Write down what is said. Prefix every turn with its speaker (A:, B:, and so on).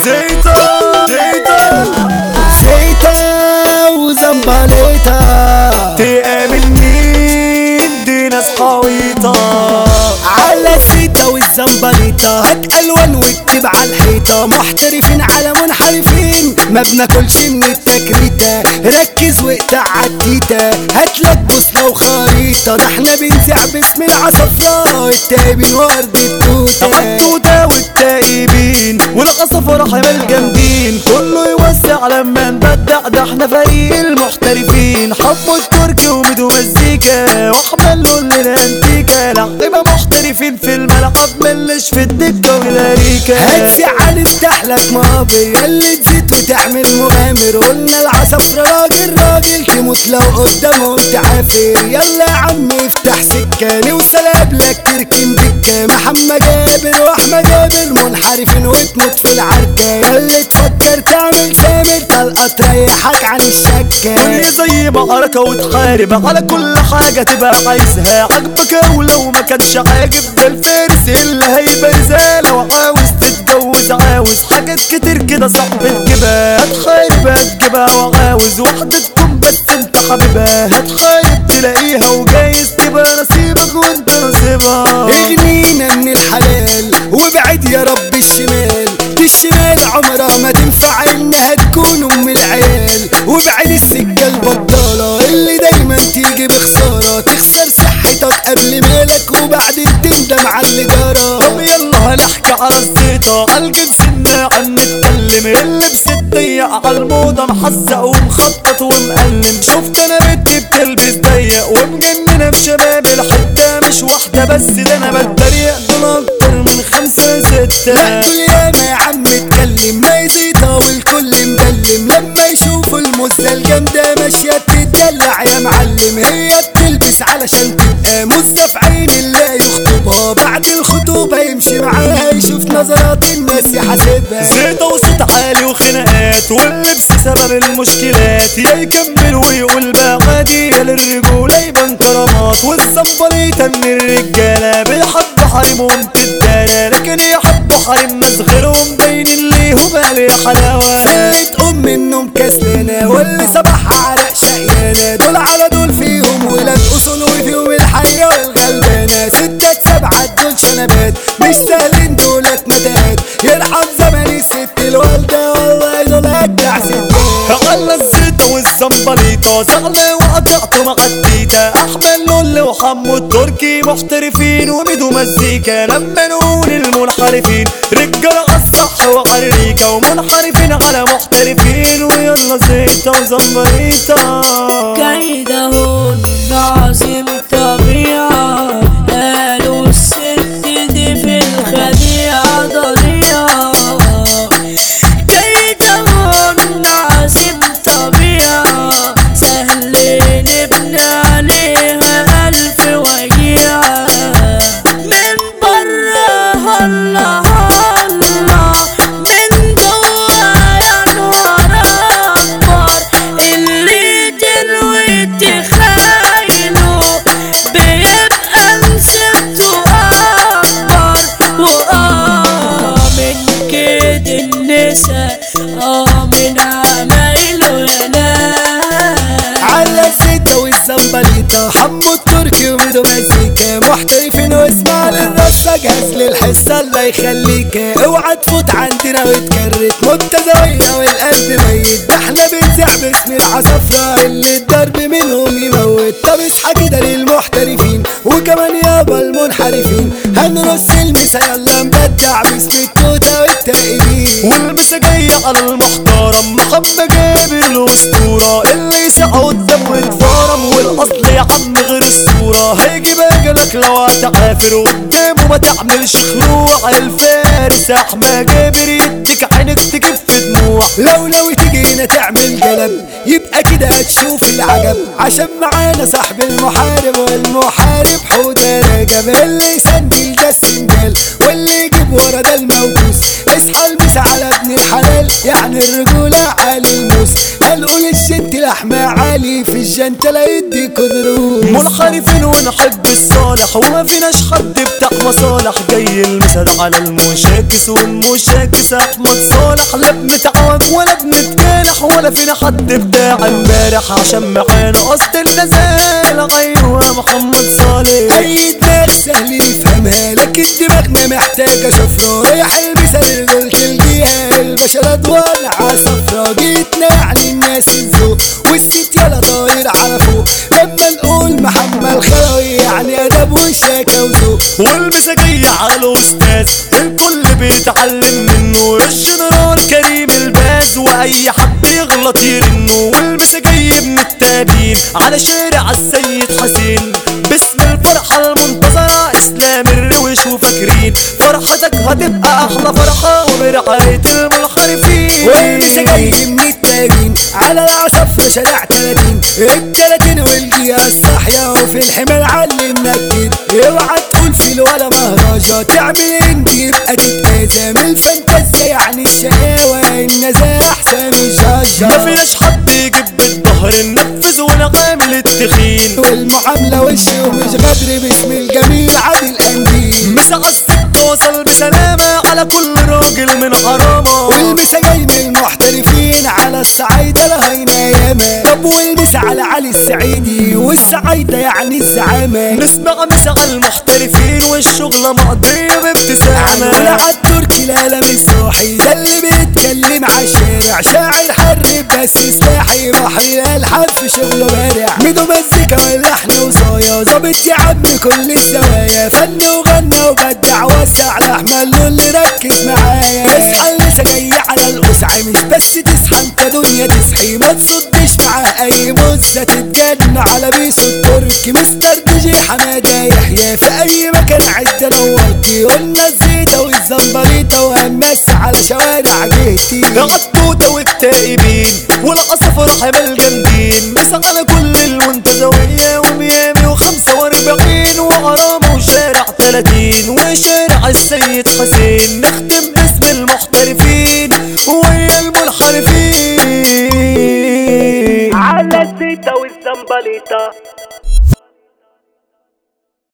A: زيتا وزنبليتا
B: تقابل مين دي ناس حويطة
A: على الزيتا والزنبليطة هات الوان واكتب على الحيطة محترفين على منحرفين ما بناكلش من التكريتة ركز واقطع عالتيتا هاتلك بوصلة وخريطة ده احنا بنزع باسم العصفراء التايبين ورد التوتة
B: التوتة والتايبين والعصفرة حمال جامدين كله يوسع لما نبدع ده احنا فريق المحترفين حمو التركي وميدو مزيكا واحمل لنا انتيكا لعيبة محترفين في الملعب ملش في الدكة والاريكا
A: هتزعل افتح لك ماضي ياللي تزيد وتعمل مغامر قلنا العصفرة راجل تموت لو قدامهم تعافر يلا يا عم افتح سكة نوصل قبلك تركن دكة محمد جابر واحمد جابر منحرفين وتموت في العركة ياللي تفكر تعمل سامر طلقة تريحك عن الشكة
B: وهي زي معركة وتحارب على كل حاجة تبقى عايزها عجبك ولو ما كانش عاجب ده الفارس اللي هيبرزها لو عاوز تتجوز عاوز حاجات كتير كده صعب تجيبها هتحارب هتجيبها وعاوز واحدة تكون بس انت حبيبها هتحارب تلاقيها وجايز تبقى نصيبك وانت نصيبها
A: اغنينا من الحلال وابعد يا رب الشمال الشمال عمرها ما تنفع انها تكون ام العيال وابعد السكة البطالة اللي دايما تيجي بخسارة تخسر صحتك قبل مالك وبعدين تندم على اللي جرى
B: طب يلا هنحكي على الزيطة عالجنس الناعم نتكلم اللبس الضيق على الموضة محزق ومخطط ومقلم شفت انا بنتي بتلبس ضيق ومجننة بشباب الحتة مش واحدة بس ده انا بتريق دول اكتر من 5 6
A: لا دول ياما يا عم اتكلم ما يزيطة والكل مبلم لما يشوفوا المزة الجامدة ماشية تتدلع يا معلم هي بتلبس علشان تبقى مزة في عين اللي يخطبها بعد الخطوبة يمشي معاها يشوف نظرات الناس يحاسبها
B: زيطة وصوت عالي وخناقات واللبس سبب المشكلات يا يكمل ويقول بقى عادي يا للرجولة يبان كرامات والزنبليطة من الرجالة بالحب حريمهم تتدارى لكن يحبوا حريم ناس غيرهم باينين ليهم يا حلاوة
A: تقوم منهم كسلانة واللي صباحها عرق شقيانة دول على دول فيهم ولاد اصول وفيهم الحية والغلبانة 6 7 دول شنبات مش سهلين دولت متات يرحم زمن الست الوالدة والله دول اجدع ستات
B: على الزيطة والزنبليطة زغلة وقطعت مع التيتا احمد لول وحمو التركي محترفين وميدو مزيكا لما نقول المنحرفين رجالة عالصح وعالريكة ومنحرفين على محترفين ويلا زيطة وزنبليطة
C: كيدهن عظيم طبيعة قالوا الست دي في الخديعة ضريعة كيدهن عظيم طبيعة سهل نبني عليها 1000 وجيعة من برا هلا هلا من جوا يا نهار أكبر اللي تنوي تخيله بيبقى مسبته أكبر من كده النسا من عمايله ينام
A: على الزيطة والزنبليطة حمو التركي وميدو مزيكا محترفين واسمع للرصة جهز للحصة الله يخليك اوعى تفوت عندنا وتكرت مبتدئية والقلب ميت ده احنا بنزع باسم العصفرة اللي الضرب منهم يموت طب اصحى كده للمحترفين وكمان يابا المنحرفين هنرص المسا يلا نبدع باسم التوتة والتائبين
B: والمسا جاية على المحترم محمد جابر الأسطورة اللي يسعى قدام ويتفارم والأصل يا عم غير الصورة هيجي باجلك لو هتعافر قدامه ما تعملش خلوع الفارس أحمد جابر يديك عينك تكف دموع
A: لو ناوي تجينا تعمل قلب يبقى كده هتشوف العجب عشان معانا صاحب المحارب والمحارب حوده رجب اللي يسندل ده السندال واللي يجيب ورا ده الموكوس اصحى البس على ابن الحلال يعني الرجولة على الموس هنقول الست لحمة عالي في الجنتلة يديك دروس.
B: منحرفين ونحب الصالح وما فيناش حد بتاع مصالح. جاي المثل على المشاكس والمشاكس احمد صالح. لا بنتعوج ولا بنتكالح ولا فينا حد بتاع امبارح عشان معانا قصد النزال. ايوه محمد صالح.
A: اي دماغ سهل يفهمها لكن دماغنا محتاجة شفرة. رايح المثل الرجل تلقيها البشرة ضوالعة صفرا. جيتنا على الناس الذوق والست يلا طاير على فوق. لما نقول محمد خلوي يعني ادب وشاكة وذوق.
B: والمساجية على الاستاذ الكل بيتعلم منه. الجنرال كريم الباز واي حد يغلط يرنه. والمساجية ابن التابين على شارع السيد حسين. باسم الفرحة المنتظرة اسلام الروش وفاكرين فرحتك هتبقى احلى فرحة وبرعاية المنحرفين.
A: والمساجية من التابين على العصفر شارع 30. ال30 والجهة الصاحية وفي الحمل علمنا كتير. اوعى تقول في ولا مهرجة تعمل انجي يبقى تتأذى من الفانتازيا يعني الشقاوة. النزاهة احسن من الجاجة.
B: ما فيناش حد يجيب بالظهر ننفذ ونعامل التخين.
A: والمعاملة وش ومش غدر باسم الجميل عادل قنديل.
B: مسا السكة وصل بسلامة على كل راجل من حرامة.
A: والمسا جاي من المحترفين على الصعايدة لهينا ياما. طب والمسا على علي السعيدي والصعايدة يعني الزعامة.
B: نسمع مسا على المحترفين والشغلة مقضية بابتسامة.
A: ولا عالتركي لا لا مسوحي ده اللي بيتكلم عالشارع. شاعر حرب بس سلاحي بحر الالحان في شغله بارع. ميدو مزيكا واللحن وصايا ظابط يا عم كل الزوايا. فن وغنى وبدع وسع لاحمد اللي ركز معايا. اصحى المسا جاي على القسعة مش بس تصحى انت دنيا تصحي. ما تصدش معاه اي مزة تتجن على بيسو التركي. مستر دي جي حمادة يحيى في اي مكان عدة نورتي. قلنا الزيتة والزنبريطة وهمس على شوارع جهتي.
B: العطوطة والتائبين والعصفر حمل جامدين. مسا على كل المنتزوية وميامي و45 وغرام وشارع 30 وشارع السيد حسين. نختم باسم المحترفين ويا المنحرفين
C: على الزيتة والزنبليطة.